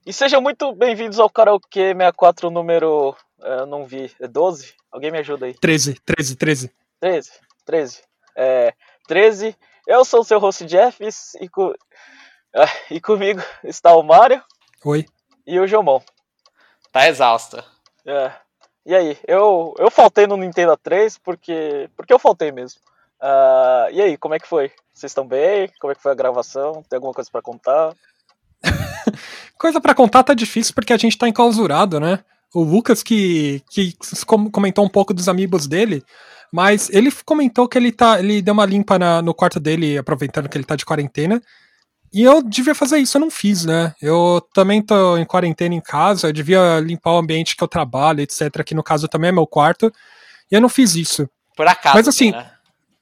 E sejam muito bem-vindos ao Karaokê 64, número. Eu não vi, é 12? Alguém me ajuda aí. 13. 13? 13. 13. Eu sou o seu host Jeffs e comigo está o Mário. Oi. E o Jomon. Tá exausta. E aí, eu faltei no Nintendo 3 porque eu faltei mesmo. E aí, como é que foi? Vocês estão bem? Como é que foi a gravação? Tem alguma coisa pra contar? Coisa pra contar tá difícil porque a gente tá enclausurado, né? O Lucas que comentou um pouco dos amigos dele, mas ele comentou que ele deu uma limpa no quarto dele, aproveitando que ele tá de quarentena. E eu devia fazer isso, eu não fiz, né? Eu também tô em quarentena em casa, eu devia limpar o ambiente que eu trabalho, etc, que no caso também é meu quarto, e eu não fiz isso. Por acaso, mas assim, né?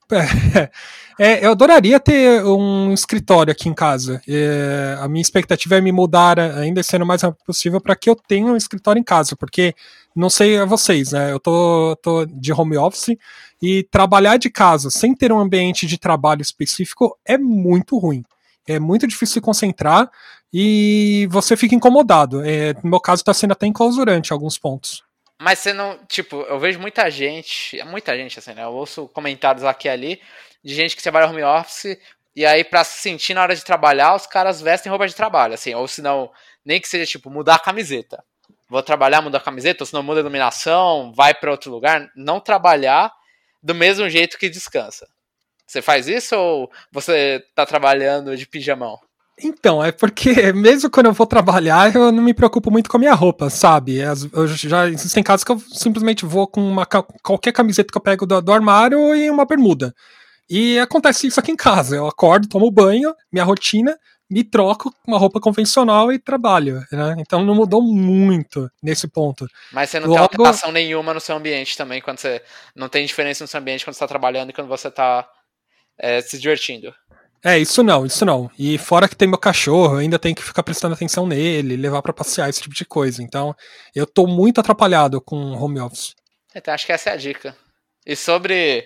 Eu adoraria ter um escritório aqui em casa. A minha expectativa é me mudar ainda esse ano o mais rápido possível para que eu tenha um escritório em casa, porque não sei a vocês, né? Eu tô de home office e trabalhar de casa sem ter um ambiente de trabalho específico é muito ruim. É muito difícil se concentrar e você fica incomodado. No meu caso, está sendo até enclausurante em alguns pontos. Mas você não, tipo, eu vejo muita gente assim, né? Eu ouço comentários aqui e ali de gente que trabalha home office e aí pra se sentir na hora de trabalhar, os caras vestem roupa de trabalho, assim, ou se não, nem que seja tipo mudar a camiseta. Vou trabalhar, mudar a camiseta, ou se não muda a iluminação, vai pra outro lugar, não trabalhar do mesmo jeito que descansa. Você faz isso ou você tá trabalhando de pijamão? Então, é porque mesmo quando eu vou trabalhar, eu não me preocupo muito com a minha roupa, sabe? Já existem casos que eu simplesmente vou com qualquer camiseta que eu pego do armário e uma bermuda. E acontece isso aqui em casa. Eu acordo, tomo banho, minha rotina, me troco com uma roupa convencional e trabalho, né? Então não mudou muito nesse ponto. Mas você não tem alteração nenhuma no seu ambiente também, quando você não tem diferença no seu ambiente quando você tá trabalhando e quando você tá se divertindo. Isso não. E fora que tem meu cachorro, eu ainda tenho que ficar prestando atenção nele, levar pra passear, esse tipo de coisa. Então, eu tô muito atrapalhado com home office. Então, acho que essa é a dica. E sobre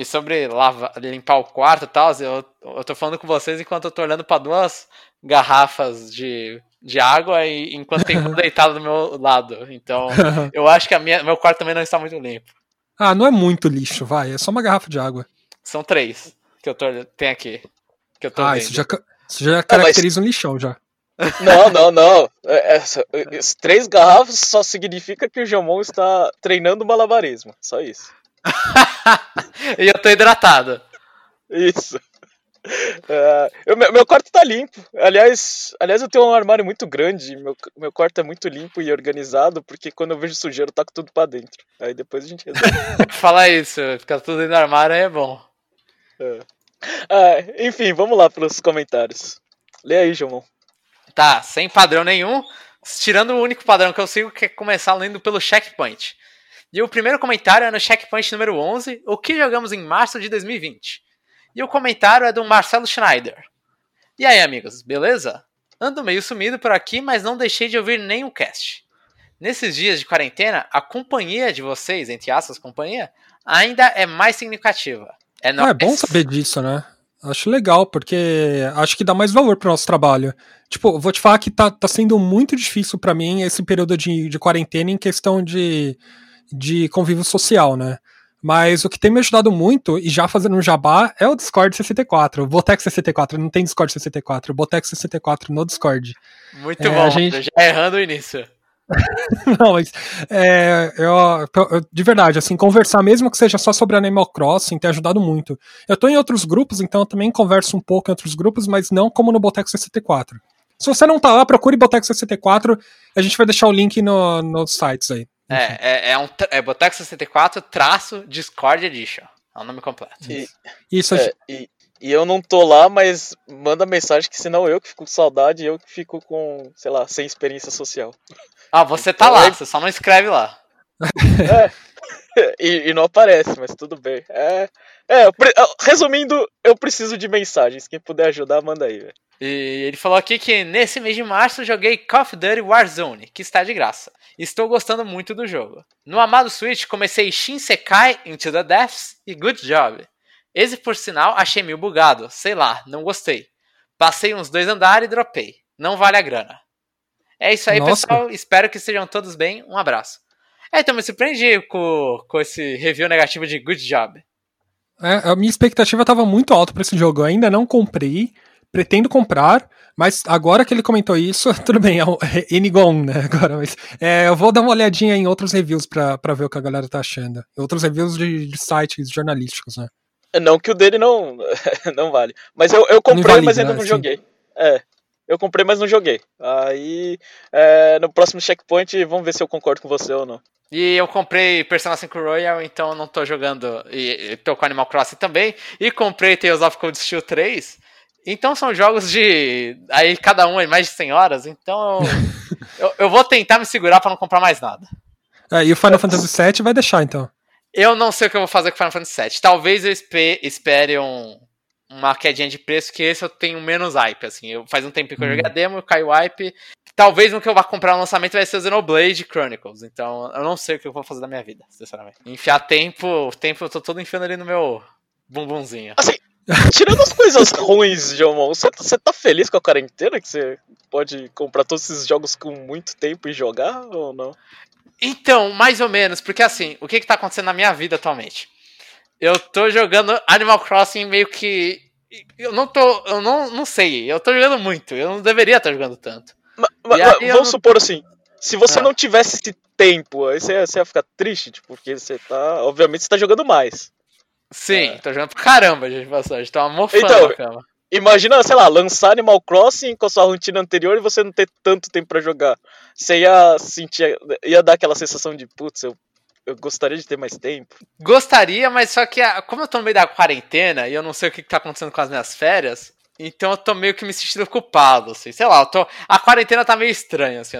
limpar o quarto e tal, eu tô falando com vocês enquanto eu tô olhando pra 2 garrafas de água e enquanto tem um deitado do meu lado. Então, eu acho que meu quarto também não está muito limpo. Não é muito lixo, vai. É só uma garrafa de água. São 3 que tem aqui. Que eu tô vendo. Isso já caracteriza um lixão já. Não. 3 garrafas só significa que o Jomon está treinando malabarismo. Só isso. E eu tô hidratado. Isso. Meu quarto tá limpo. Aliás, eu tenho um armário muito grande. Meu quarto é muito limpo e organizado, porque quando eu vejo sujeira, eu taco tudo pra dentro. Aí depois a gente resolve. Fala isso, ficar tudo dentro do armário aí é bom. Enfim, vamos lá pros comentários. Lê aí, Jomon. Tá, sem padrão nenhum, tirando o único padrão que eu sigo, que é começar lendo pelo Checkpoint. E o primeiro comentário é no Checkpoint número 11, o que jogamos em março de 2020. E o comentário é do Marcelo Schneider. E aí, amigos, beleza? Ando meio sumido por aqui, mas não deixei de ouvir nenhum cast. Nesses dias de quarentena, a companhia de vocês, entre aspas, companhia, ainda é mais significativa. É bom saber disso, né? Acho legal, porque acho que dá mais valor pro nosso trabalho. Tipo, vou te falar que tá sendo muito difícil pra mim esse período de quarentena em questão de convívio social, né? Mas o que tem me ajudado muito, e já fazendo um jabá, é o Discord 64. O Boteco 64, não tem Discord 64, o Boteco 64 no Discord. Muito bom, já errando o início. Não, mas de verdade, assim, conversar mesmo que seja só sobre Animal Crossing tem ajudado muito. Eu tô em outros grupos, então eu também converso um pouco em outros grupos, mas não como no Boteco 64. Se você não tá lá, procure Boteco 64, a gente vai deixar o link nos sites aí. É Boteco 64 Discord Edition. É o nome completo. E eu não tô lá, mas manda mensagem que senão eu que fico com saudade e eu que fico com, sei lá, sem experiência social. Você tá lá, você só não escreve lá. E não aparece, mas tudo bem. Resumindo, eu preciso de mensagens. Quem puder ajudar, manda aí, velho. E ele falou aqui que nesse mês de março joguei Call of Duty Warzone, que está de graça. Estou gostando muito do jogo. No amado Switch comecei Shinsekai Into the Depths e Good Job. Esse, por sinal, achei meio bugado. Sei lá, não gostei. Passei uns 2 andares e dropei. Não vale a grana. É isso aí, Nossa. pessoal. Espero que estejam todos bem. Um abraço. Então me surpreendi com esse review negativo de Good Job. A minha expectativa estava muito alta para esse jogo. Eu ainda não comprei, pretendo comprar, mas agora que ele comentou isso, tudo bem, é N igual 1, né? Agora, mas eu vou dar uma olhadinha em outros reviews para ver o que a galera tá achando. Outros reviews de sites jornalísticos, né? Não que o dele não, não vale. Mas eu comprei, invalida, mas ainda né? não Sim. joguei. Eu comprei, mas não joguei. Aí, no próximo checkpoint, vamos ver se eu concordo com você ou não. E eu comprei Persona 5 Royal, então não tô jogando. E tô com Animal Crossing também. E comprei Tales of Cold Steel 3. Então são jogos de. Aí cada um é mais de 100 horas. Então eu vou tentar me segurar pra não comprar mais nada. E o Final Fantasy VII vai deixar, então. Eu não sei o que eu vou fazer com o Final Fantasy VII. Talvez eu espere uma quedinha de preço, que esse eu tenho menos hype, assim. Faz um tempo que eu joguei a demo, eu caio hype. Talvez o que eu vá comprar no lançamento vai ser o Xenoblade Chronicles. Então, eu não sei o que eu vou fazer da minha vida, sinceramente. Enfiar tempo eu tô todo enfiando ali no meu bumbumzinho. Assim, tirando as coisas ruins, Jomon, você tá feliz com a quarentena? Que você pode comprar todos esses jogos com muito tempo e jogar, ou não? Então, mais ou menos, porque assim, o que tá acontecendo na minha vida atualmente? Eu tô jogando Animal Crossing meio que... Eu não sei, eu tô jogando muito, eu não deveria estar jogando tanto. Vamos supor assim, se você não tivesse esse tempo, aí você ia ficar triste, tipo, porque você tá... Obviamente você tá jogando mais. Sim, tô jogando pra caramba, gente, passagem, tô mofando então, na cama. Imagina, sei lá, lançar Animal Crossing com a sua rotina anterior e você não ter tanto tempo pra jogar. Você ia dar aquela sensação de, putz, eu gostaria de ter mais tempo. Gostaria, mas só que como eu tô no meio da quarentena e eu não sei o que tá acontecendo com as minhas férias, então eu tô meio que me sentindo culpado, assim. Sei lá, a quarentena tá meio estranha, assim.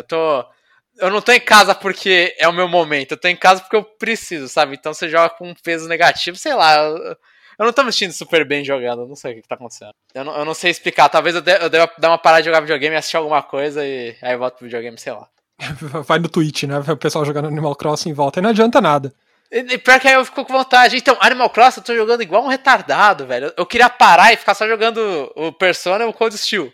Eu não tô em casa porque é o meu momento, eu tô em casa porque eu preciso, sabe? Então você joga com um peso negativo, sei lá. Eu não tô me sentindo super bem jogando, eu não sei o que tá acontecendo. Eu não sei explicar, talvez eu deva dar uma parada de jogar videogame, assistir alguma coisa e aí eu volto pro videogame, sei lá. Vai no Twitch, né? O pessoal jogando Animal Crossing em volta e não adianta nada. E pior que aí eu fico com vontade. Então, Animal Crossing eu tô jogando igual um retardado, velho. Eu queria parar e ficar só jogando o Persona e o Cold Steel.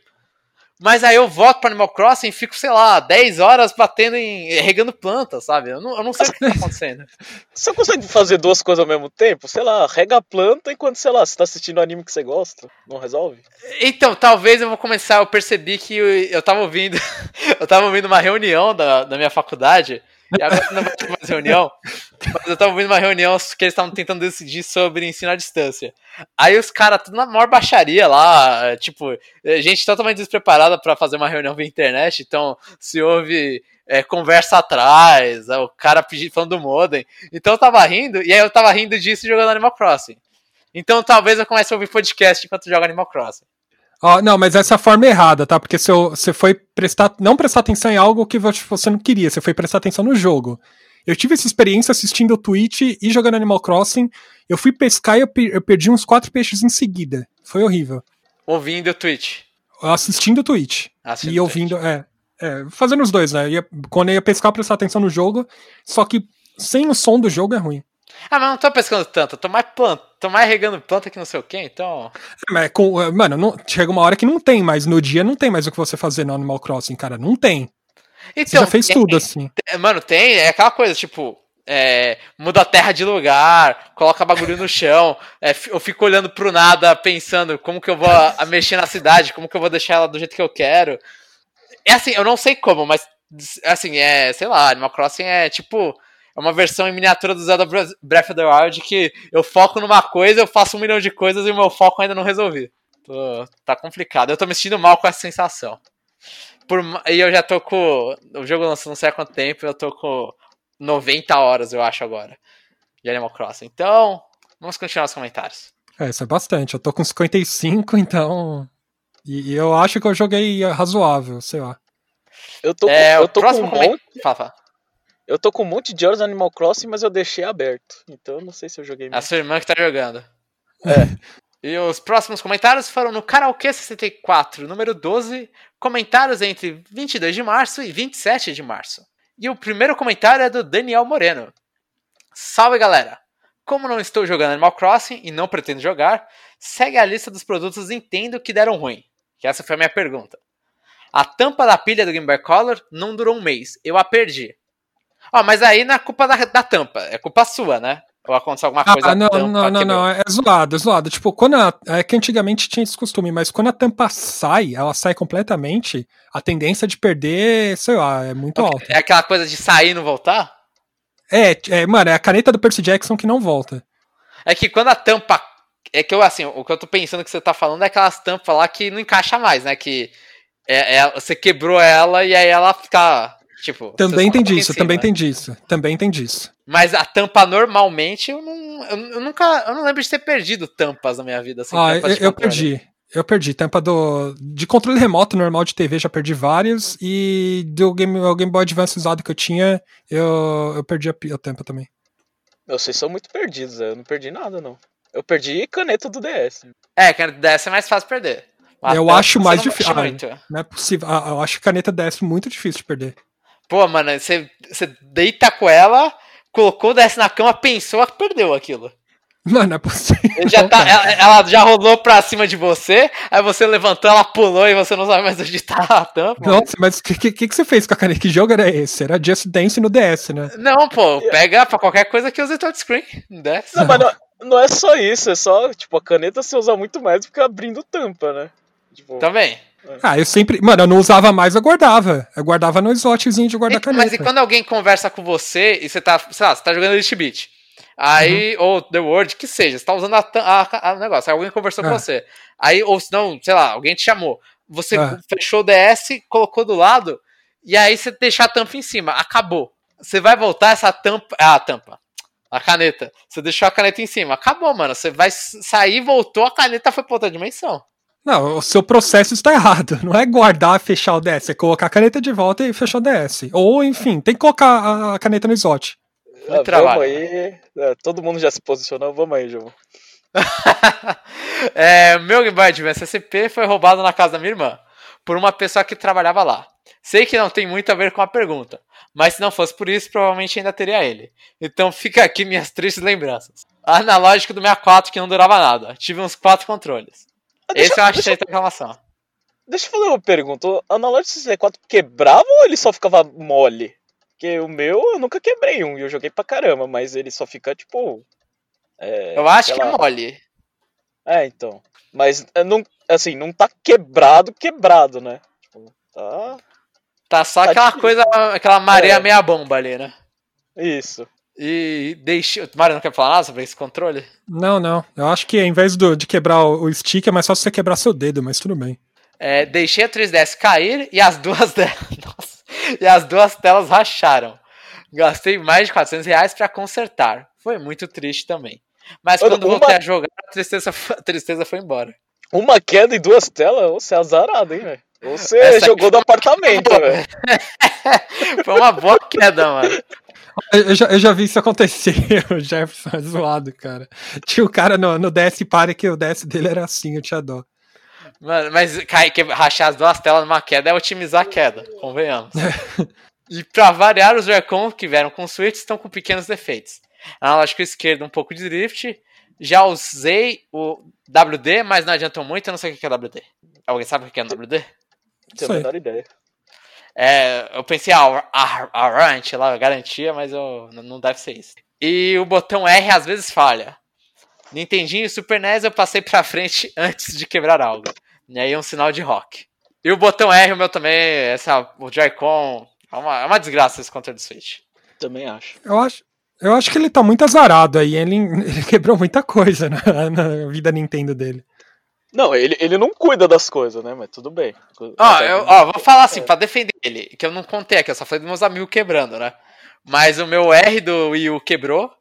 Mas aí eu volto pro Animal Crossing e fico, sei lá, 10 horas regando plantas, sabe? Eu não sei o que tá acontecendo. Você consegue fazer duas coisas ao mesmo tempo? Sei lá, rega a planta enquanto, sei lá, você tá assistindo um anime que você gosta. Não resolve? Então, talvez eu vou começar. Eu percebi que eu tava ouvindo. Eu tava ouvindo uma reunião da minha faculdade. E agora não vai ter mais reunião. Mas eu tava ouvindo uma reunião que eles estavam tentando decidir sobre ensino à distância. Aí os caras, tudo na maior baixaria lá, tipo, gente totalmente despreparada pra fazer uma reunião via internet. Então, se ouve conversa atrás, o cara falando do modem. Então eu tava rindo, e aí eu tava rindo disso jogando Animal Crossing. Então talvez eu comece a ouvir podcast enquanto jogo Animal Crossing. Não, mas essa é a forma errada, tá? Porque você foi não prestar atenção em algo que você não queria, você foi prestar atenção no jogo. Eu tive essa experiência assistindo o Twitch e jogando Animal Crossing. Eu fui pescar e eu perdi uns 4 peixes em seguida. Foi horrível. Ouvindo o Twitch. Assistindo o Twitch. E ouvindo, fazendo os dois, né? Quando eu ia pescar, prestar atenção no jogo. Só que sem o som do jogo é ruim. Mas não tô pescando tanto, tô mais regando planta que não sei o que, então... Mas, mano, chega uma hora que não tem mais, no dia não tem mais o que você fazer no Animal Crossing, cara, não tem. Então, você já fez tudo, assim. Mano, é aquela coisa, tipo, muda a terra de lugar, coloca bagulho no chão, eu fico olhando pro nada, pensando como que eu vou mexer na cidade, como que eu vou deixar ela do jeito que eu quero. Assim, eu não sei como, mas, assim, sei lá, Animal Crossing tipo... É uma versão em miniatura do Zelda Breath of the Wild que eu foco numa coisa, eu faço 1 milhão de coisas e o meu foco ainda não resolvi. Tá complicado. Eu tô me sentindo mal com essa sensação. E eu já tô com... O jogo lançou não sei há quanto tempo, eu tô com 90 horas, eu acho, agora, de Animal Crossing. Então, vamos continuar os comentários. Isso é bastante. Eu tô com 55, então... E eu acho que eu joguei razoável, sei lá. Eu tô com um monte... Fala. Eu tô com um monte de horas no Animal Crossing, mas eu deixei aberto. Então eu não sei se eu joguei A sua irmã que tá jogando. É. E os próximos comentários foram no Karaokê 64, número 12. Comentários entre 22 de março e 27 de março. E o primeiro comentário é do Daniel Moreno. Salve, galera! Como não estou jogando Animal Crossing e não pretendo jogar, segue a lista dos produtos Nintendo que deram ruim. Que essa foi a minha pergunta. A tampa da pilha do Game Boy Color não durou um mês. Eu a perdi. Ó, mas aí não é culpa da tampa. É culpa sua, né? Ou aconteceu alguma coisa não, a tampa não. É zoado. Tipo, é que antigamente tinha esse costume, mas quando a tampa sai, ela sai completamente, a tendência de perder, sei lá, é muito alta. É aquela coisa de sair e não voltar? Mano, é a caneta do Percy Jackson que não volta. É que quando a tampa... É que assim, o que eu tô pensando que você tá falando é aquelas tampas lá que não encaixa mais, né? Que você quebrou ela e aí ela fica, tipo... Também tem disso. Mas a tampa normalmente, eu não lembro de ter perdido tampas na minha vida. Assim, eu perdi. Tampa de controle remoto normal de TV, já perdi várias. E do Game Boy Advance usado que eu tinha, eu perdi a tampa também. Vocês são muito perdidos, eu não perdi nada, não. Eu perdi caneta do DS. Caneta do DS é mais fácil perder. Eu acho mais difícil. Não é possível. Eu acho caneta DS muito difícil de perder. Pô, mano, você deita com ela, colocou o DS na cama, pensou, perdeu aquilo. Mano, é possível. Ela já rolou pra cima de você, aí você levantou, ela pulou e você não sabe mais onde tá a tampa. Nossa, mas o que você fez com a caneta? Que jogo era esse? Era Just Dance no DS, né? Não, pô, pega pra qualquer coisa que use touchscreen no DS. Não, mas não é só isso, é só, tipo, a caneta você usa muito mais do que abrindo tampa, né? Tipo, também. Eu sempre... Mano, eu não usava mais, eu guardava. Eu guardava no slotzinho de guarda-caneta. Mas e quando alguém conversa com você e você tá, sei lá, você tá jogando Elite Beat, aí, ou The Word, que seja, você tá usando a negócio, aí alguém conversou com você, aí, ou se não, sei lá, alguém te chamou, você fechou o DS, colocou do lado, e aí você deixa a tampa em cima, acabou. Você vai voltar essa tampa, a caneta, você deixou a caneta em cima, acabou, mano, você vai sair, voltou, a caneta foi pra outra dimensão. Não, o seu processo está errado. Não é guardar e fechar o DS, é colocar a caneta de volta e fechar o DS. Ou, enfim, tem que colocar a caneta no slot. Vamos aí. Todo mundo já se posicionou, vamos aí, João. Meu Game Boy Advance SP foi roubado na casa da minha irmã, por uma pessoa que trabalhava lá. Sei que não tem muito a ver com a pergunta, mas se não fosse por isso, provavelmente ainda teria ele. Então fica aqui minhas tristes lembranças. Analógico do 64 que não durava nada. Tive uns 4 controles. Esse eu achei a reclamação. Deixa eu fazer uma pergunta. O analógico 64 quebrava ou ele só ficava mole? Porque o meu eu nunca quebrei um e eu joguei pra caramba, mas ele só fica tipo. Eu acho que é mole. Então. Mas não, assim, não tá quebrado, né? Tipo, tá só aquela coisa, aquela maré meia bomba ali, né? Isso. E Mário não quer falar nada sobre esse controle? Não. Eu acho que ao invés de quebrar o stick, é mais fácil você quebrar seu dedo, mas tudo bem. Deixei a 3DS cair e as duas telas racharam. Gastei mais de R$400 pra consertar. Foi muito triste também. Mas quando voltei a jogar, a tristeza foi embora. Uma queda em 2 telas? Você é azarado, hein, velho? Você jogou do apartamento, velho. Foi uma boa queda, mano. Eu já vi isso acontecer, o Jefferson é zoado, cara. Tinha o cara no DS Party que o DS dele era assim, eu tinha dó. Mano, mas rachar as 2 telas numa queda é otimizar a queda, convenhamos. E pra variar, os Joy-Con que vieram com Switch estão com pequenos defeitos. Analógico esquerdo, um pouco de drift. Já usei o WD, mas não adiantou muito, eu não sei o que é WD. Alguém sabe o que é WD? Não tenho a menor ideia. Eu pensei, a Ranch lá, garantia, mas não deve ser isso. E o botão R às vezes falha. Nintendinho e Super NES eu passei pra frente antes de quebrar algo. E aí é um sinal de rock. E o botão R, o meu também, o Joy-Con, é uma desgraça esse controle do Switch. Também acho. Eu acho que ele tá muito azarado aí, ele quebrou muita coisa na vida Nintendo dele. Não, ele não cuida das coisas, né? Mas tudo bem. Vou falar assim, pra defender ele, que eu não contei aqui, eu só falei dos meus amigos quebrando, né? Mas o meu R do Wii U quebrou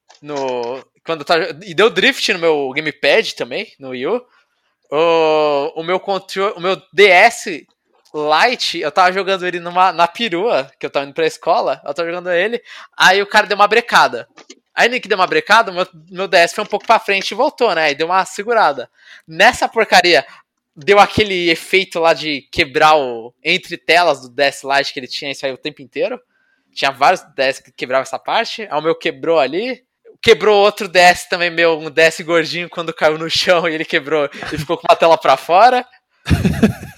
e deu drift no meu gamepad também, no Wii U. O meu DS Lite, eu tava jogando ele na perua, que eu tava indo pra escola, eu tava jogando ele, aí o cara deu uma brecada. Aí no que deu uma brecada, o meu DS foi um pouco pra frente e voltou, né? E deu uma segurada. Nessa porcaria, deu aquele efeito lá de quebrar entre telas do DS Lite que ele tinha isso aí o tempo inteiro. Tinha vários DS que quebravam essa parte. Aí o meu quebrou ali. Quebrou outro DS também, um DS gordinho, quando caiu no chão e ele quebrou e ficou com uma tela pra fora.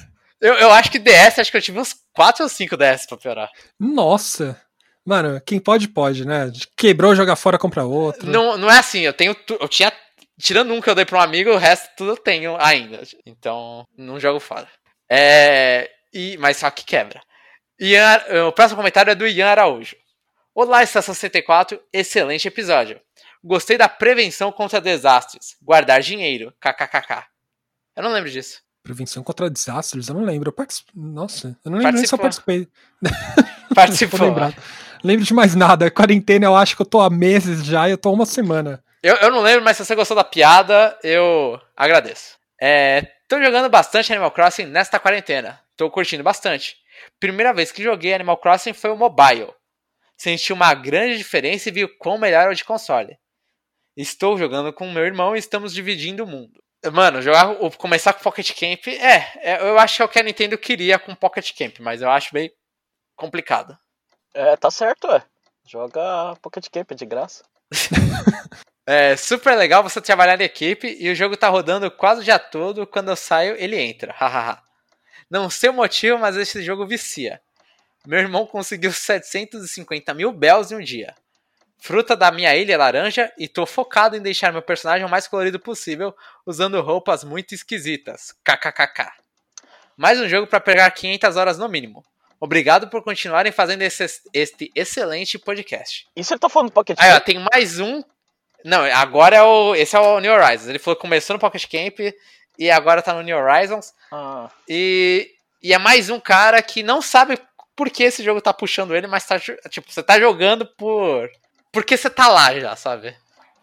Eu acho que DS, acho que eu tive uns 4 ou 5 DS pra piorar. Nossa! Mano, quem pode, né? Quebrou, joga fora, compra outro. Não é assim, eu tinha. Tirando um que eu dei pra um amigo, o resto tudo eu tenho ainda. Então, não jogo fora. Mas só que quebra. O próximo comentário é do Ian Araújo. Olá, Estação 64, excelente episódio. Gostei da prevenção contra desastres. Guardar dinheiro. KKKK. Eu não lembro disso. Prevenção contra desastres? Eu não lembro. Nossa, eu não lembro nem se eu participei. Participou. Lembro de mais nada. Quarentena, eu acho que eu tô há meses já e eu tô há uma semana. Eu não lembro, mas se você gostou da piada, eu agradeço. Tô jogando bastante Animal Crossing nesta quarentena. Tô curtindo bastante. Primeira vez que joguei Animal Crossing foi o mobile. Senti uma grande diferença e vi o quão melhor é o de console. Estou jogando com meu irmão e estamos dividindo o mundo. Mano, começar com Pocket Camp, eu acho que é o que a Nintendo queria com Pocket Camp, mas eu acho bem complicado. Tá certo, joga Pocket Camp de graça. É super legal você trabalhar em equipe e o jogo tá rodando quase o dia todo, quando eu saio ele entra, hahaha. Não sei o motivo, mas esse jogo vicia. Meu irmão conseguiu 750 mil bells em um dia. Fruta da minha ilha laranja e tô focado em deixar meu personagem o mais colorido possível, usando roupas muito esquisitas. KKKK. Mais um jogo pra pegar 500 horas no mínimo. Obrigado por continuarem fazendo este excelente podcast. E você tá falando do Pocket Camp? Tem mais um. Não, agora esse é o New Horizons. Ele falou que começou no Pocket Camp e agora tá no New Horizons. E é mais um cara que não sabe por que esse jogo tá puxando ele, mas tá, tipo, você tá jogando porque você tá lá já, sabe?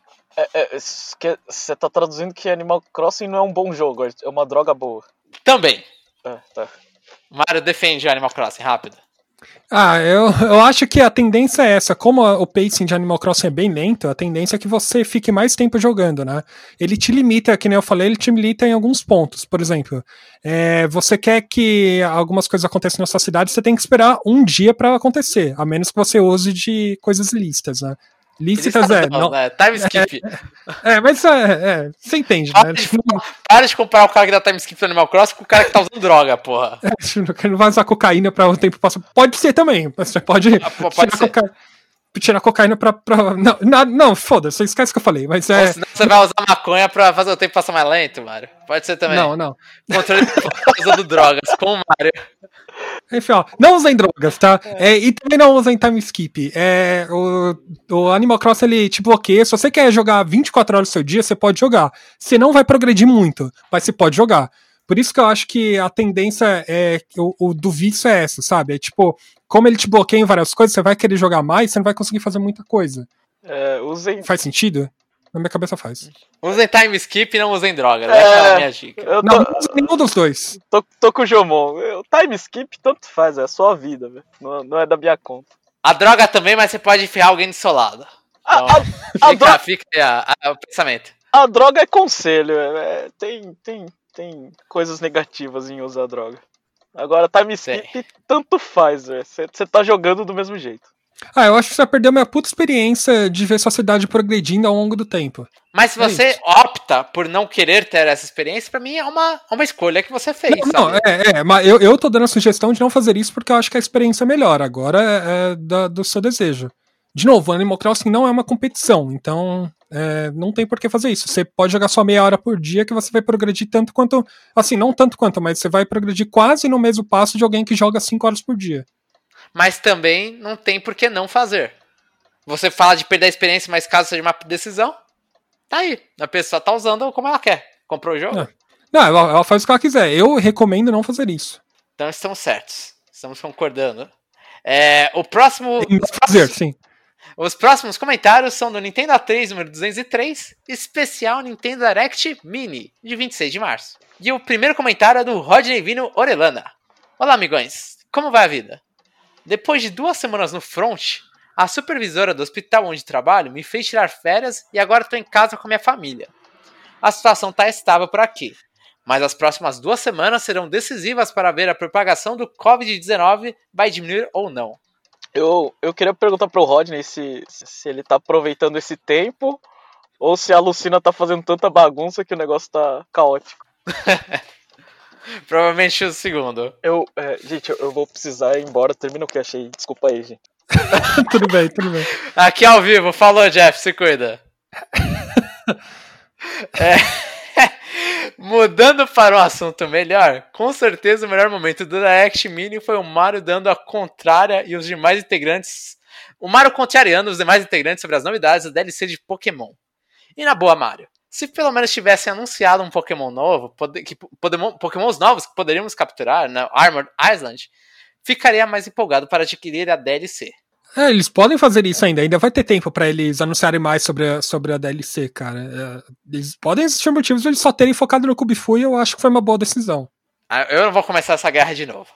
Você tá traduzindo que Animal Crossing não é um bom jogo, é uma droga boa. Também. Tá. Mario defende o Animal Crossing, rápido. Eu acho que a tendência é essa. Como o pacing de Animal Crossing é bem lento, a tendência é que você fique mais tempo jogando, né? Ele te limita, que nem eu falei, ele te limita em alguns pontos. Por exemplo, você quer que algumas coisas aconteçam na sua cidade, você tem que esperar um dia pra acontecer, a menos que você use de coisas lícitas, né? Lícitas não. Time skip. Mas você entende, né? Para de comparar o cara que dá time skip no Animal Crossing com o cara que tá usando droga, porra. Que não vai usar cocaína pra o tempo passar. Pode ser também. Você pode tirar cocaína pra. Não, foda-se, você esquece o que eu falei. Mas senão você vai usar maconha pra fazer o tempo passar mais lento, Mário. Pode ser também. Não. Controle usando drogas com o Mário. Enfim, não usem drogas, tá? E também não usem time skip. O Animal Crossing, ele te bloqueia. Se você quer jogar 24 horas do seu dia, você pode jogar. Você não vai progredir muito, mas você pode jogar. Por isso que eu acho que a tendência do vício é essa, sabe? É tipo, como ele te bloqueia em várias coisas, você vai querer jogar mais, você não vai conseguir fazer muita coisa. Faz sentido? Na minha cabeça faz. Usem time skip e não usem droga. Essa é a minha dica. Não usem nenhum dos dois. Tô com o Jomon. O time skip tanto faz, é a sua vida, velho. Não é da minha conta. A droga também, mas você pode enfiar alguém do seu lado. Então, fica aí o pensamento. A droga é conselho. Tem coisas negativas em usar droga. Agora, time skip tanto faz, velho. Você tá jogando do mesmo jeito. Eu acho que você vai perder uma puta experiência de ver sua cidade progredindo ao longo do tempo. Mas se você opta por não querer ter essa experiência, pra mim é uma escolha que você fez. Mas eu tô dando a sugestão de não fazer isso porque eu acho que a experiência é melhor. Agora do seu desejo. De novo, o Animal Crossing não é uma competição, então não tem por que fazer isso. Você pode jogar só meia hora por dia que você vai progredir tanto quanto... Assim, não tanto quanto, mas você vai progredir quase no mesmo passo de alguém que joga 5 horas por dia. Mas também não tem por que não fazer. Você fala de perder a experiência, mas caso seja uma decisão, tá aí. A pessoa tá usando como ela quer. Comprou o jogo? Não, ela faz o que ela quiser. Eu recomendo não fazer isso. Então estamos certos. Estamos concordando. O próximo... Sim. Os próximos comentários são do Nintendo A3, número 203, especial Nintendo Direct Mini, de 26 de março. E o primeiro comentário é do Rodney Vino Orelana. Olá, amigões. Como vai a vida? Depois de 2 semanas no front, a supervisora do hospital onde trabalho me fez tirar férias e agora estou em casa com a minha família. A situação está estável por aqui, mas as próximas 2 semanas serão decisivas para ver a propagação do Covid-19 vai diminuir ou não. Eu queria perguntar pro Rodney se ele tá aproveitando esse tempo ou se a Lucina tá fazendo tanta bagunça que o negócio tá caótico. Provavelmente o segundo. Gente, eu vou precisar ir embora. Termina o que achei. Desculpa aí, gente. Tudo bem, tudo bem. Aqui ao vivo. Falou, Jeff. Se cuida. Mudando para um assunto melhor, com certeza o melhor momento do Direct Mini foi o Mario dando a contrária e os demais integrantes. O Mario contrariando os demais integrantes sobre as novidades da DLC de Pokémon. E na boa, Mario, se pelo menos tivessem anunciado um Pokémon novo, Pokémons novos que poderíamos capturar na Armored Island, ficaria mais empolgado para adquirir a DLC. Eles podem fazer isso ainda vai ter tempo pra eles anunciarem mais sobre a DLC, cara. Eles podem existir motivos de eles só terem focado no Kubifu e eu acho que foi uma boa decisão. Eu não vou começar essa guerra de novo.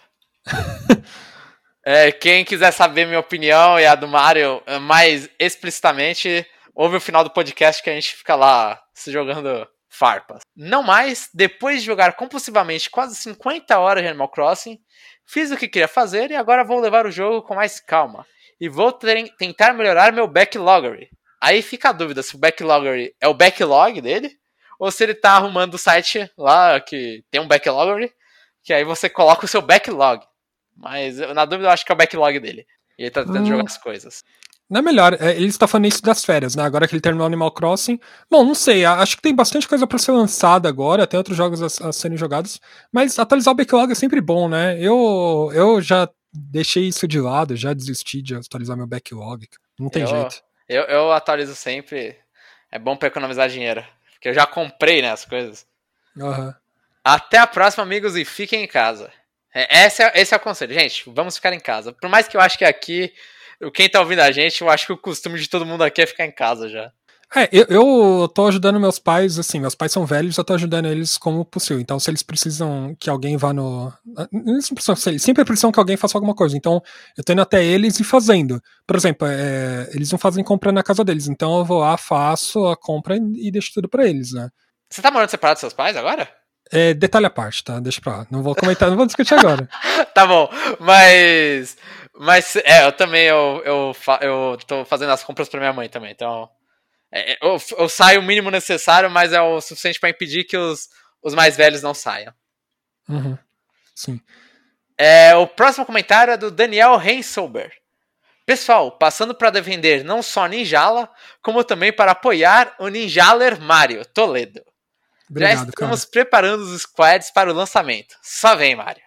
Quem quiser saber minha opinião e a do Mario mais explicitamente, ouve o final do podcast que a gente fica lá se jogando farpas. Não mais, depois de jogar compulsivamente quase 50 horas de Animal Crossing, fiz o que queria fazer e agora vou levar o jogo com mais calma. E vou tentar melhorar meu backloggery. Aí fica a dúvida se o backloggery é o backlog dele, ou se ele tá arrumando o site lá que tem um backloggery, que aí você coloca o seu backlog. Mas na dúvida eu acho que é o backlog dele. E ele tá tentando jogar as coisas. Não é melhor, ele está falando isso das férias, né? Agora que ele terminou Animal Crossing. Bom, não sei, acho que tem bastante coisa pra ser lançada agora, tem outros jogos a serem jogados, mas atualizar o backlog é sempre bom, né? Eu já deixei isso de lado, já desisti de atualizar meu backlog, não tem jeito. Eu atualizo sempre, é bom pra economizar dinheiro, porque eu já comprei, né, as coisas. Uhum. Até a próxima, amigos, e fiquem em casa. Esse é o conselho, gente, vamos ficar em casa. Por mais que eu acho que aqui, quem tá ouvindo a gente, eu acho que o costume de todo mundo aqui é ficar em casa já. Eu tô ajudando meus pais, assim, meus pais são velhos, eu tô ajudando eles como possível. Então, se eles precisam que alguém vá no... Eles sempre precisam que alguém faça alguma coisa. Então, eu tô indo até eles e fazendo. Por exemplo, eles não fazem compra na casa deles. Então, eu vou lá, faço a compra e deixo tudo pra eles, né? Você tá morando separado dos seus pais agora? Detalhe à parte, tá? Deixa pra lá. Não vou comentar, não vou discutir agora. Tá bom, mas eu também, eu tô fazendo as compras pra minha mãe também, então... Eu saio o mínimo necessário, mas é o suficiente para impedir que os mais velhos não saiam. Uhum. Sim. O próximo comentário é do Daniel Henselber. Pessoal, passando para defender não só Ninjala, como também para apoiar o Ninjaler Mario Toledo. Obrigado, já estamos preparando os squads para o lançamento. Só vem, Mario.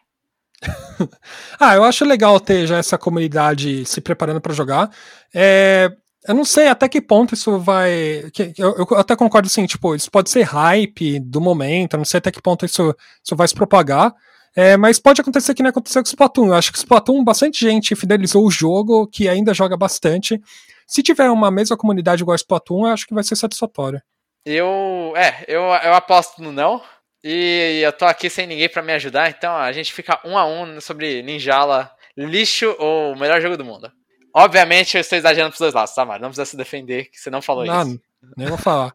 Eu acho legal ter já essa comunidade se preparando para jogar. Eu não sei até que ponto isso vai... Eu até concordo assim, tipo, isso pode ser hype do momento, eu não sei até que ponto isso vai se propagar, mas pode acontecer que nem aconteceu com o Splatoon. Eu acho que o Splatoon, bastante gente fidelizou o jogo, que ainda joga bastante. Se tiver uma mesma comunidade igual a Splatoon, eu acho que vai ser satisfatório. Eu aposto no não, e eu tô aqui sem ninguém pra me ajudar, então a gente fica 1-1 sobre Ninjala, lixo ou o melhor jogo do mundo. Obviamente eu estou exagerando pros dois lados, tá, Mário? Não precisa se defender, que você não falou isso. Nem vou falar.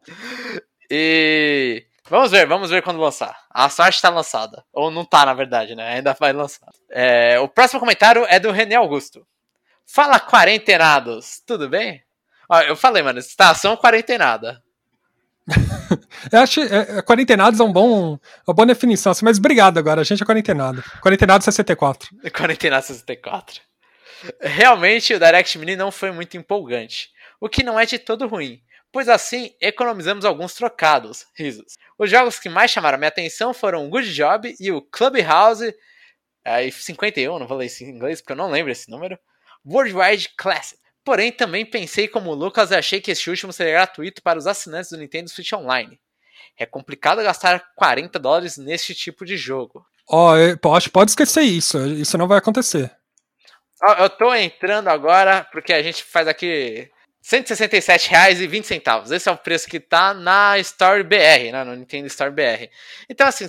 E vamos ver quando lançar. A sorte tá lançada. Ou não tá, na verdade, né? Ainda vai lançar. O próximo comentário é do René Augusto. Fala, quarentenados, tudo bem? Eu falei, mano, estação quarentenada. Eu acho quarentenados é uma boa definição, assim, mas obrigado agora, a gente é quarentenado. Quarentenado 64. Quarentenado 64. Realmente o Direct Mini não foi muito empolgante, o que não é de todo ruim, pois assim economizamos alguns trocados, risos. Os jogos que mais chamaram minha atenção foram o Good Job e o Clubhouse 51, não vou ler isso em inglês porque eu não lembro esse número, Worldwide Classic. Porém, também pensei como o Lucas e achei que esse último seria gratuito para os assinantes do Nintendo Switch Online. É complicado gastar $40 neste tipo de jogo. Pode esquecer isso não vai acontecer. Eu tô entrando agora, porque a gente faz aqui R$167,20. Esse é o preço que tá na Store BR, né, no Nintendo Store BR. Então, assim,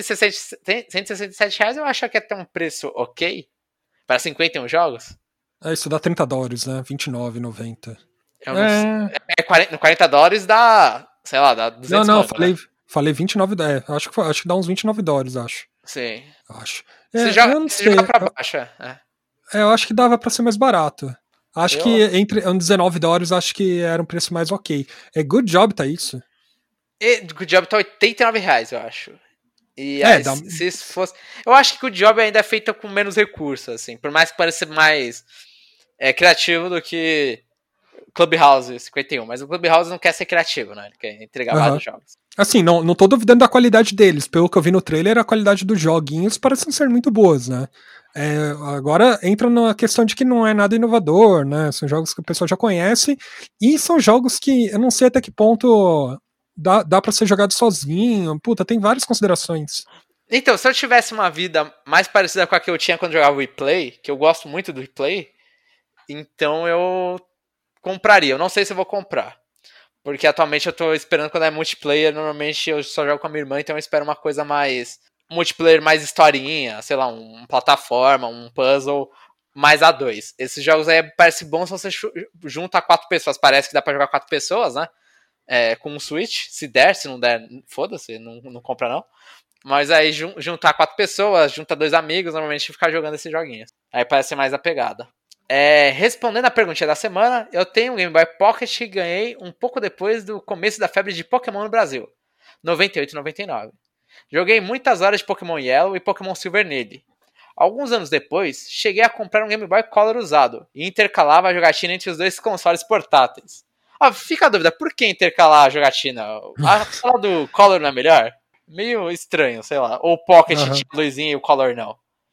R$167 eu acho que é até um preço ok para 51 jogos. Isso dá $30, né? R$29,90. No $40 dá, sei lá, dá 200. Não, falei $29. Acho que dá uns $29, acho. Sim. Acho. Se jogar pra baixo, eu acho que dava pra ser mais barato. Acho que entre $19, acho que era um preço mais ok. Good Job tá isso? Good Job tá R$89, eu acho. E aí, se isso fosse... Eu acho que o Job ainda é feito com menos recursos, assim. Por mais que pareça mais criativo do que Clubhouse 51. Mas o Clubhouse não quer ser criativo, né? Ele quer entregar vários jogos. Assim, não tô duvidando da qualidade deles. Pelo que eu vi no trailer, a qualidade dos joguinhos parecem ser muito boas, né? Agora entra na questão de que não é nada inovador, né? São jogos que o pessoal já conhece. E são jogos que eu não sei até que ponto... Dá pra ser jogado sozinho. Puta, tem várias considerações. Então, se eu tivesse uma vida mais parecida com a que eu tinha quando jogava o Replay, que eu gosto muito do Replay, então eu compraria. Eu não sei se eu vou comprar. Porque atualmente eu tô esperando quando é multiplayer. Normalmente eu só jogo com a minha irmã, então eu espero uma coisa mais... multiplayer mais historinha, sei lá, uma plataforma, um puzzle mais A2. Esses jogos aí parecem bons se você junta 4 pessoas. Parece que dá pra jogar 4 pessoas, né? Com um Switch, se der, se não der, foda-se, não compra não. Mas aí juntar 4 pessoas, junta 2 amigos, normalmente ficar jogando esses joguinhos. Aí parece ser mais a pegada. Respondendo a perguntinha da semana, eu tenho um Game Boy Pocket que ganhei um pouco depois do começo da febre de Pokémon no Brasil. 98 e 99. Joguei muitas horas de Pokémon Yellow e Pokémon Silver nele. Alguns anos depois, cheguei a comprar um Game Boy Color usado e intercalava a jogatina entre os dois consoles portáteis. Fica a dúvida, por que intercalar a jogatina? A sala do Color não é melhor? Meio estranho, sei lá. Ou o Pocket tinha luzinha e o Color não?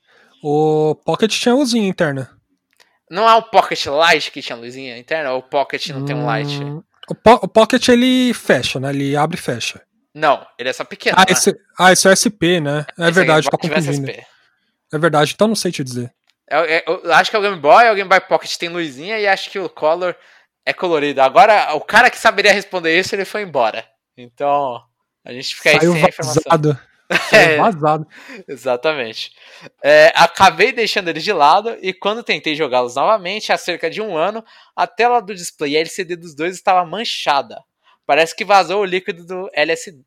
O Pocket tinha luzinha interna. Não é o Pocket Lite que tinha luzinha interna? Ou o Pocket não tem um Lite? O Pocket ele fecha, né? Ele abre e fecha. Não, ele é só pequeno. Esse é o SP, né? É verdade, tá confundindo. É verdade, então não sei te dizer. Eu acho que é o Game Boy, o Game Boy Pocket tem luzinha e acho que o Color é colorido. Agora, o cara que saberia responder isso, ele foi embora. Então, a gente fica aí sem a informação. Saiu vazado. Exatamente. Acabei deixando eles de lado e quando tentei jogá-los novamente, há cerca de 1 ano, a tela do display LCD dos dois estava manchada. Parece que vazou o líquido do LCD.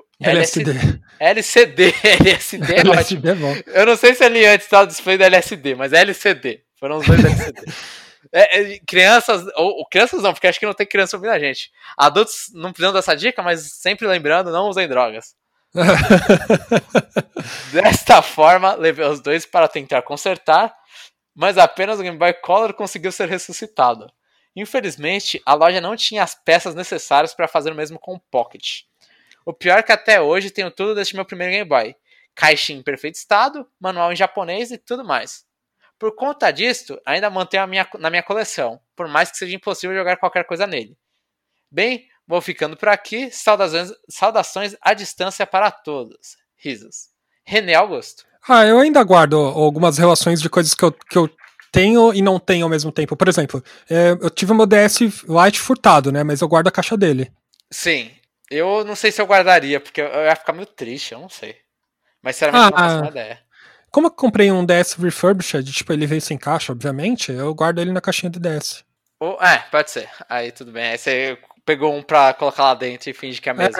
LCD é ótimo. Eu não sei se ali antes estava o display do LCD, mas é LCD. Foram os dois LCD. Crianças, ou crianças não, porque acho que não tem criança ouvindo a gente. Adultos não precisam dessa dica, mas sempre lembrando, não usem drogas. Desta forma, levei os dois para tentar consertar, mas apenas o Game Boy Color conseguiu ser ressuscitado. Infelizmente, a loja não tinha as peças necessárias para fazer o mesmo com o Pocket. O pior é que até hoje tenho tudo deste meu primeiro Game Boy. Caixinha em perfeito estado, manual em japonês e tudo mais. Por conta disto, ainda mantenho na minha coleção, por mais que seja impossível jogar qualquer coisa nele. Bem, vou ficando por aqui. Saudações à distância para todos. Risos. René Augusto. Eu ainda guardo algumas relações de coisas que eu tenho e não tenho ao mesmo tempo. Por exemplo, eu tive o meu DS Lite furtado, né? Mas eu guardo a caixa dele. Sim. Eu não sei se eu guardaria, porque eu ia ficar meio triste, eu não sei. Mas sinceramente não faço uma ideia. Como eu comprei um DS refurbished, tipo, ele veio sem caixa, obviamente, eu guardo ele na caixinha do DS. Pode ser. Aí tudo bem. Aí você pegou um pra colocar lá dentro e finge que é mesmo.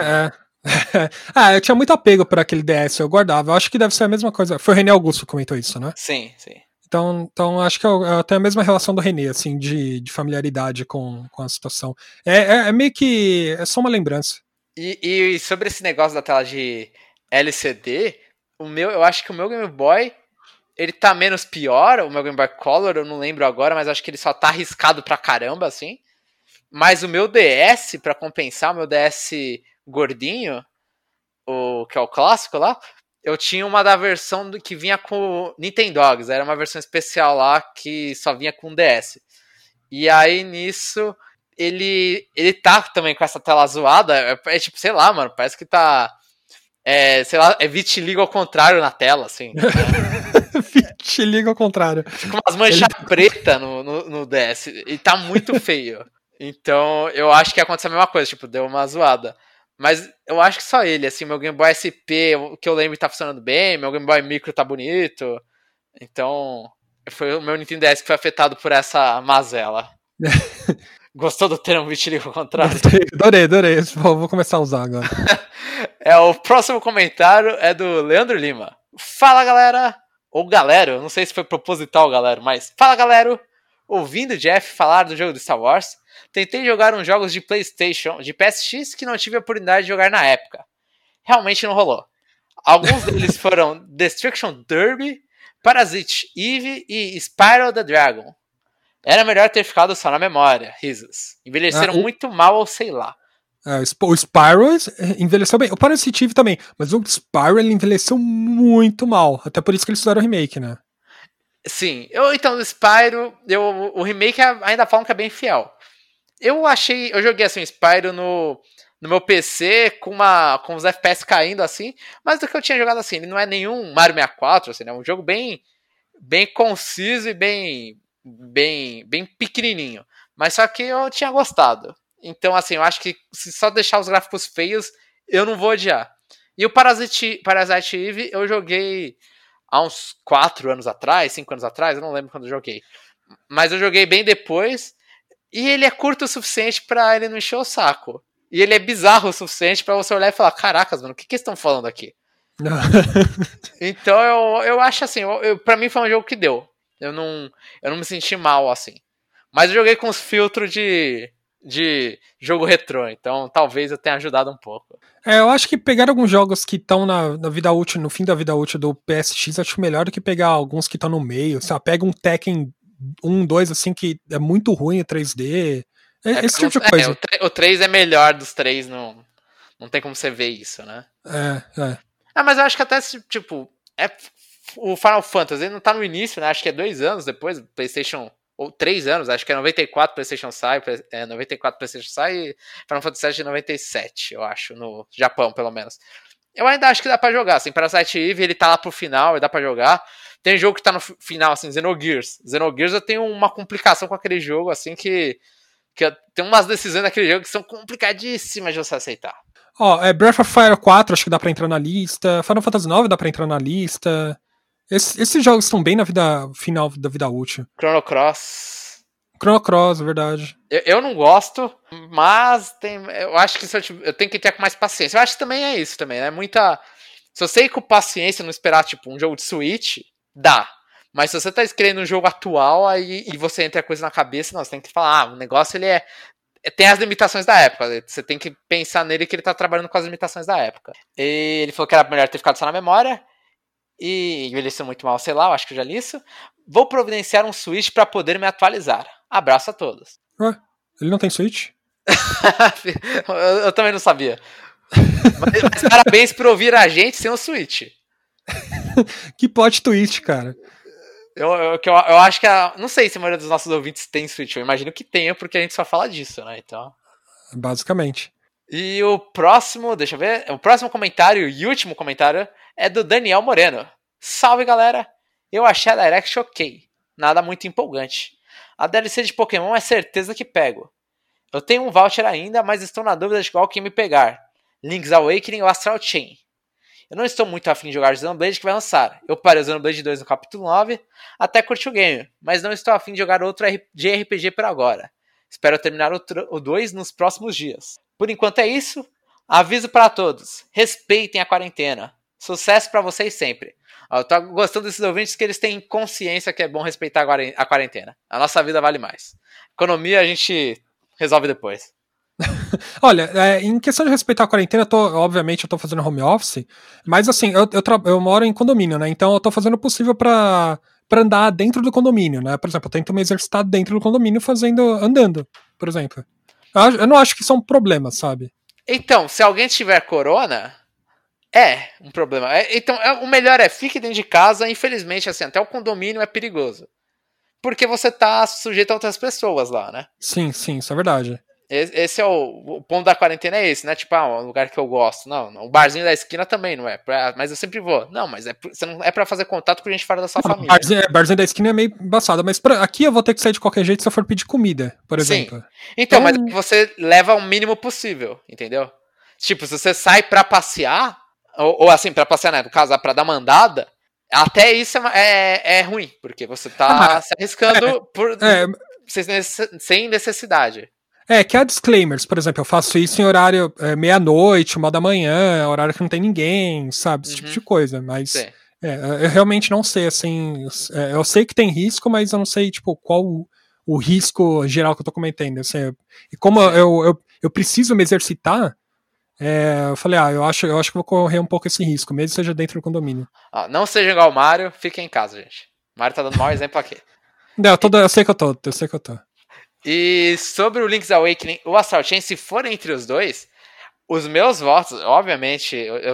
Eu tinha muito apego por aquele DS, eu guardava. Eu acho que deve ser a mesma coisa. Foi o René Augusto que comentou isso, né? Sim. Então acho que eu tenho a mesma relação do René, assim, de familiaridade com a situação. É meio que... é só uma lembrança. E sobre esse negócio da tela de LCD... eu acho que o meu Game Boy, ele tá menos pior, o meu Game Boy Color, eu não lembro agora, mas acho que ele só tá arriscado pra caramba, assim. Mas o meu DS, pra compensar, o meu DS gordinho, que é o clássico lá, eu tinha uma da versão que vinha com o Nintendogs, era uma versão especial lá que só vinha com o DS. E aí, nisso, ele tá também com essa tela zoada, tipo, sei lá, mano, parece que tá... sei lá, vitiligo ao contrário na tela, assim. Né? Vitiligo ao contrário. Fica umas manchas pretas no DS. E tá muito feio. Então, eu acho que aconteceu a mesma coisa, tipo, deu uma zoada. Mas eu acho que só ele, assim, meu Game Boy SP, o que eu lembro tá funcionando bem, meu Game Boy Micro tá bonito. Então, foi o meu Nintendo DS que foi afetado por essa mazela. Gostou do termo vitiligo ao contrário? Adorei. Vou começar a usar agora. O próximo comentário é do Leandro Lima. Fala, galera! Ou galera, eu não sei se foi proposital, galera, mas... Fala, galera! Ouvindo o Jeff falar do jogo de Star Wars, tentei jogar uns jogos de PlayStation, de PSX, que não tive a oportunidade de jogar na época. Realmente não rolou. Alguns deles foram Destruction Derby, Parasite Eve e Spyro the Dragon. Era melhor ter ficado só na memória, risos. Envelheceram muito mal ou sei lá. O Spyro envelheceu bem. O Parasite Eve também. Mas o Spyro ele envelheceu muito mal. Até por isso que eles fizeram o remake, né? Sim. Então, o Spyro, o remake ainda falam que é bem fiel. Eu joguei assim o Spyro no meu PC com os FPS caindo assim, mas do que eu tinha jogado assim, ele não é nenhum Mario 64, assim, é um jogo bem conciso e bem pequenininho. Mas só que eu tinha gostado. Então, assim, eu acho que se só deixar os gráficos feios, eu não vou odiar. E o Parasite Eve eu joguei há uns 4 anos atrás, 5 anos atrás, eu não lembro quando eu joguei. Mas eu joguei bem depois, e ele é curto o suficiente pra ele não encher o saco. E ele é bizarro o suficiente pra você olhar e falar, caracas, mano, o que eles estão falando aqui? Então eu acho assim, pra mim foi um jogo que deu. Eu não me senti mal, assim. Mas eu joguei com os filtros de jogo retrô, então talvez eu tenha ajudado um pouco. Eu acho que pegar alguns jogos que estão na vida útil, no fim da vida útil do PSX, acho melhor do que pegar alguns que estão no meio. Sei lá, pega um Tekken 1, 2, assim, que é muito ruim, 3D. Esse tipo de coisa. O 3 é melhor dos 3, não tem como você ver isso, né? Mas eu acho que até, tipo, o Final Fantasy ele não tá no início, né? Acho que é 2 anos depois do PlayStation, ou 3 anos, acho que é 94 PlayStation sai, 94 PlayStation sai e Final Fantasy VII é 97, eu acho, no Japão, pelo menos. Eu ainda acho que dá pra jogar, assim, Parasite Eve, ele tá lá pro final e dá pra jogar. Tem jogo que tá no final, assim, Xenogears eu tenho uma complicação com aquele jogo, assim, que tem umas decisões naquele jogo que são complicadíssimas de você aceitar. Breath of Fire 4 acho que dá pra entrar na lista, Final Fantasy IX dá pra entrar na lista. Esses jogos estão bem na vida final da vida útil. Chrono Cross, é verdade. Eu não gosto, mas eu acho que eu tenho que ter com mais paciência. Eu acho que também é isso também, né? Se você ir com paciência e não esperar tipo um jogo de Switch, dá. Mas se você tá escrevendo um jogo atual e você entra a coisa na cabeça, não, você tem que falar, o negócio ele tem as limitações da época. Você tem que pensar nele que ele tá trabalhando com as limitações da época. E ele falou que era melhor ter ficado só na memória. E envelheceu muito mal, sei lá, eu acho que eu já li isso. Vou providenciar um Switch para poder me atualizar. Abraço a todos. Ele não tem Switch? eu também não sabia. Mas parabéns por ouvir a gente sem um Switch. Que plot twist, cara. Eu acho que não sei se a maioria dos nossos ouvintes tem Switch. Eu imagino que tenha, porque a gente só fala disso, né? Então. Basicamente. E o próximo, deixa eu ver. O próximo comentário e último comentário é do Daniel Moreno. Salve, galera! Eu achei a Direct ok. Nada muito empolgante. A DLC de Pokémon é certeza que pego. Eu tenho um voucher ainda, mas estou na dúvida de qual que me pegar. Link's Awakening ou Astral Chain. Eu não estou muito afim de jogar o Xenoblade que vai lançar. Eu parei o Xenoblade 2 no capítulo 9, até curti o game, mas não estou afim de jogar outro JRPG por agora. Espero terminar o 2 nos próximos dias. Por enquanto é isso. Aviso para todos. Respeitem a quarentena. Sucesso para vocês sempre. Eu tô gostando desses ouvintes que eles têm consciência que é bom respeitar a quarentena. A nossa vida vale mais. Economia a gente resolve depois. Olha, em questão de respeitar a quarentena, obviamente eu tô fazendo home office, mas assim, eu moro em condomínio, né? Então eu tô fazendo o possível pra andar dentro do condomínio, né? Por exemplo, eu tento me exercitar dentro do condomínio andando, por exemplo. Eu não acho que isso é um problema, sabe? Então, se alguém tiver corona, é um problema. Então, o melhor fique dentro de casa. Infelizmente, assim, até o condomínio é perigoso. Porque você tá sujeito a outras pessoas lá, né? Sim, isso é verdade. Esse é o ponto da quarentena, é esse, né? Tipo, um lugar que eu gosto. Não, o barzinho da esquina também não é. Mas eu sempre vou. Não, mas você não é pra fazer contato com gente fora da sua família. Barzinho da esquina é meio embaçado, mas aqui eu vou ter que sair de qualquer jeito se eu for pedir comida, por exemplo. Então, mas você leva o mínimo possível, entendeu? Tipo, se você sai pra passear, ou assim, pra passear, né? No caso, pra dar mandada, até isso é ruim, porque você tá se arriscando sem necessidade. Que há disclaimers, por exemplo, eu faço isso em horário meia-noite, 1h, horário que não tem ninguém, sabe? Esse tipo de coisa, mas eu realmente não sei, assim, eu sei que tem risco, mas eu não sei, tipo, qual o risco geral que eu tô cometendo, assim, e como eu preciso me exercitar, eu falei, eu acho que vou correr um pouco esse risco, mesmo que seja dentro do condomínio. Não seja igual o Mario, fiquem em casa, gente. O Mario tá dando mau exemplo aqui. Não, eu sei que eu tô. E sobre o Link's Awakening, o Astral Chain, se for entre os dois, os meus votos, obviamente,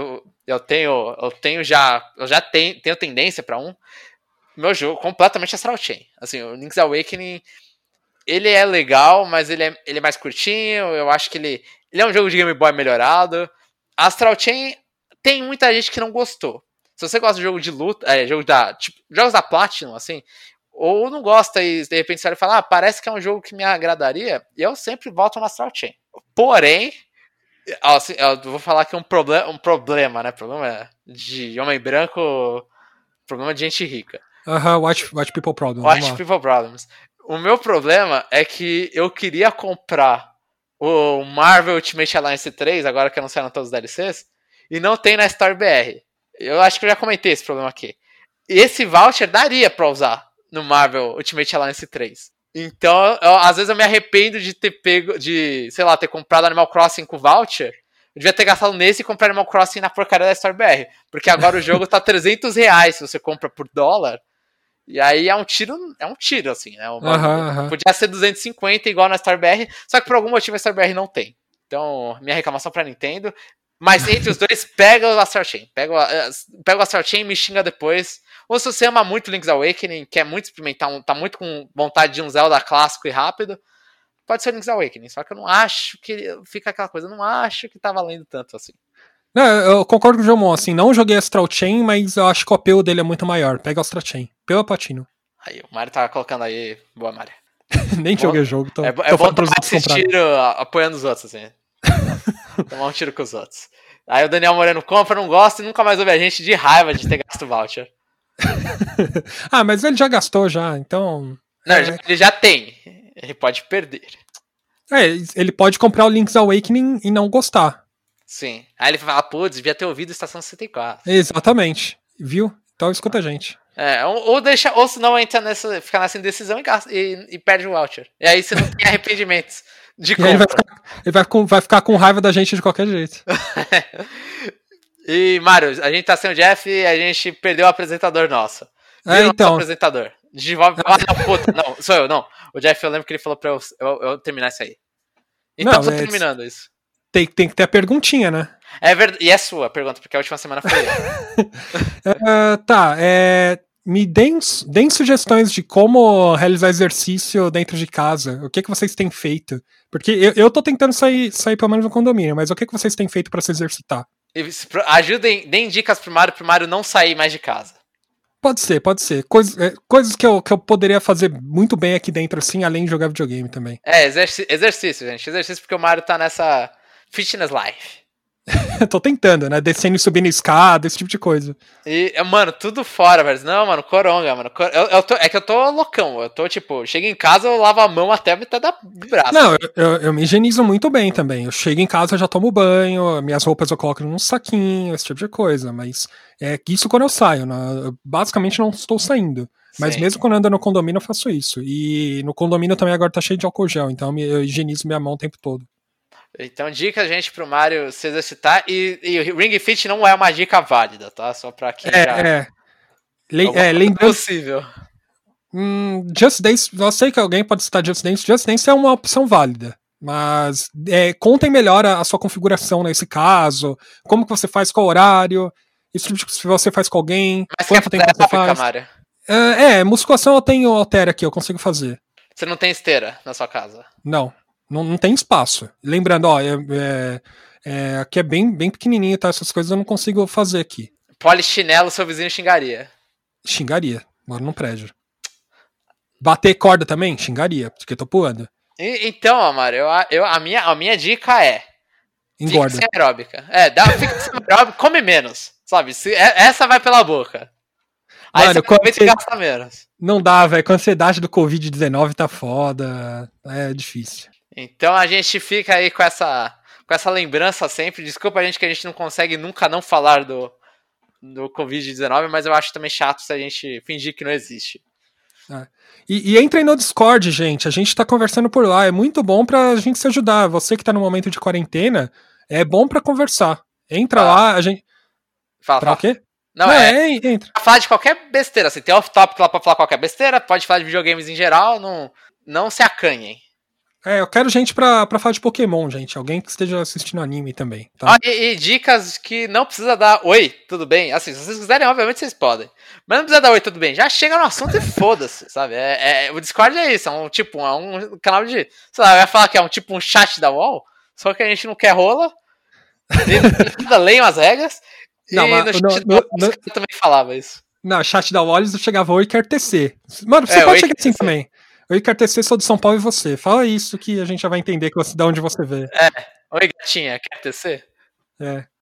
eu já tenho tendência pra meu jogo completamente Astral Chain. Assim, o Link's Awakening, ele é legal, mas ele é mais curtinho, eu acho que ele é um jogo de Game Boy melhorado. Astral Chain, tem muita gente que não gostou. Se você gosta de jogo de luta, jogos da Platinum, assim, ou não gosta e de repente você vai falar, parece que é um jogo que me agradaria, eu sempre volto no Astral Chain. Porém, assim, eu vou falar que é um problema, né? Problema de homem branco, problema de gente rica. White people problems. White people problems. O meu problema é que eu queria comprar o Marvel Ultimate Alliance 3, agora que anunciaram todos os DLCs, e não tem na Store BR. Eu acho que eu já comentei esse problema aqui. Esse voucher daria pra usar no Marvel Ultimate Alliance 3. Então, às vezes eu me arrependo de ter ter comprado Animal Crossing com voucher. Eu devia ter gastado nesse e comprar Animal Crossing na porcaria da Store BR. Porque agora o jogo tá R$300 se você compra por dólar. E aí é um tiro, assim, né? Podia ser 250 igual na Store BR, só que por algum motivo a Store BR não tem. Então, minha reclamação pra Nintendo. Mas entre os dois, pega o Astral Chain. Pega o Astral Chain e me xinga depois. Ou se você ama muito Link's Awakening, quer muito experimentar, tá muito com vontade de um Zelda clássico e rápido, pode ser Link's Awakening. Só que eu não acho que... Fica aquela coisa, eu não acho que tá valendo tanto assim. Não, eu concordo com o Jomon, assim, não joguei Astral Chain, mas eu acho que o apelo dele é muito maior. Pega o Astral Chain, pela Platino. Aí, o Mario tá colocando aí, boa, Mario. Nem joguei o jogo, tô bom tomar esse tiro apoiando os outros, assim. Tomar um tiro com os outros. Aí o Daniel Moreno compra, não gosta e nunca mais ouve a gente de raiva de ter gasto o voucher. Mas ele já gastou já, então... Não, ele já tem. Ele pode perder. Ele pode comprar o Link's Awakening e não gostar. Sim. Aí ele fala, putz, devia ter ouvido Estação 64. Exatamente. Viu? Então escuta a gente. Ou senão fica nessa indecisão e perde o voucher. E aí você não tem arrependimentos de compra. Ele vai ficar com raiva da gente de qualquer jeito. E, Mário, a gente tá sem o Jeff e a gente perdeu o apresentador nosso. Então. Nosso apresentador. Desenvolve. Não, puta, não, sou eu, não. O Jeff, eu lembro que ele falou pra eu terminar isso aí. Então, tô terminando isso. Tem que ter a perguntinha, né? É verdade. E é sua a pergunta, porque a última semana foi eu. Me deem sugestões de como realizar exercício dentro de casa. O que vocês têm feito? Porque eu tô tentando sair pelo menos no condomínio, mas o que vocês têm feito pra se exercitar? Ajudem, deem dicas pro Mário não sair mais de casa. Pode ser. Coisas que eu poderia fazer muito bem aqui dentro, assim, além de jogar videogame também. Exercício, gente. Exercício porque o Mário tá nessa fitness life. Eu tô tentando, né? Descendo e subindo escada, esse tipo de coisa. E, mano, tudo fora, velho. Não, mano, coronga, mano. É que eu tô loucão. Eu tô, tipo, chego em casa, eu lavo a mão até a metade do braço. Não, eu me higienizo muito bem também. Eu chego em casa, eu já tomo banho, minhas roupas eu coloco num saquinho, esse tipo de coisa. Mas é isso quando eu saio, né? Eu basicamente não estou saindo. Mas mesmo quando eu ando no condomínio, eu faço isso. E no condomínio também agora tá cheio de álcool gel, então eu higienizo minha mão o tempo todo. Então, dica, gente, pro Mário se exercitar. E Ring Fit não é uma dica válida, tá? Só pra quem já... Lembrando... possível. Just Dance, eu sei que alguém pode citar Just Dance. Just Dance é uma opção válida. Mas contem melhor a sua configuração nesse caso. Como que você faz, qual horário. Isso tipo, se você faz com alguém. Mas quanto tempo você faz? Mário? Musculação eu tenho halter aqui, eu consigo fazer. Você não tem esteira na sua casa? Não tem espaço. Lembrando, aqui é bem pequenininho, tá? Essas coisas eu não consigo fazer aqui. Polichinelo, seu vizinho xingaria. Xingaria. Moro num prédio. Bater corda também? Xingaria, porque eu tô pulando. Então, Mário, a minha dica é... Engorda. Fica sem aeróbica. Fica sem aeróbica, come menos. Sabe? Essa vai pela boca. Aí você aproveita e gasta menos. Não dá, velho. Com a ansiedade do Covid-19 tá foda. É difícil. Então a gente fica aí com essa lembrança sempre. Desculpa a gente que a gente não consegue nunca não falar do Covid-19, mas eu acho também chato se a gente fingir que não existe. E entrem no Discord, gente. A gente tá conversando por lá. É muito bom pra gente se ajudar. Você que tá no momento de quarentena, É bom pra conversar. Entra lá, a gente... Fala, Pra o quê? Não, entra. Pra falar de qualquer besteira, assim, tem off-topic lá pra falar qualquer besteira, pode falar de videogames em geral, não se acanhem. Eu quero gente pra falar de Pokémon, gente. Alguém que esteja assistindo anime também, tá? E dicas que não precisa dar oi, tudo bem? Assim, se vocês quiserem, obviamente vocês podem. Mas não precisa dar oi, tudo bem. Já chega no assunto e foda-se, sabe? O Discord é isso, é um canal de... Sei lá, eu ia falar que é um chat da UOL, só que a gente não quer rola, leiam as regras, Não, mas no chat da UOL eu também falava isso. No chat da Wallis eu chegava, oi, quer TC. Mano, você pode chegar assim também. Oi, quer TC, sou de São Paulo e você. Fala isso que a gente já vai entender de onde você vê. Oi, gatinha, quer TC? É.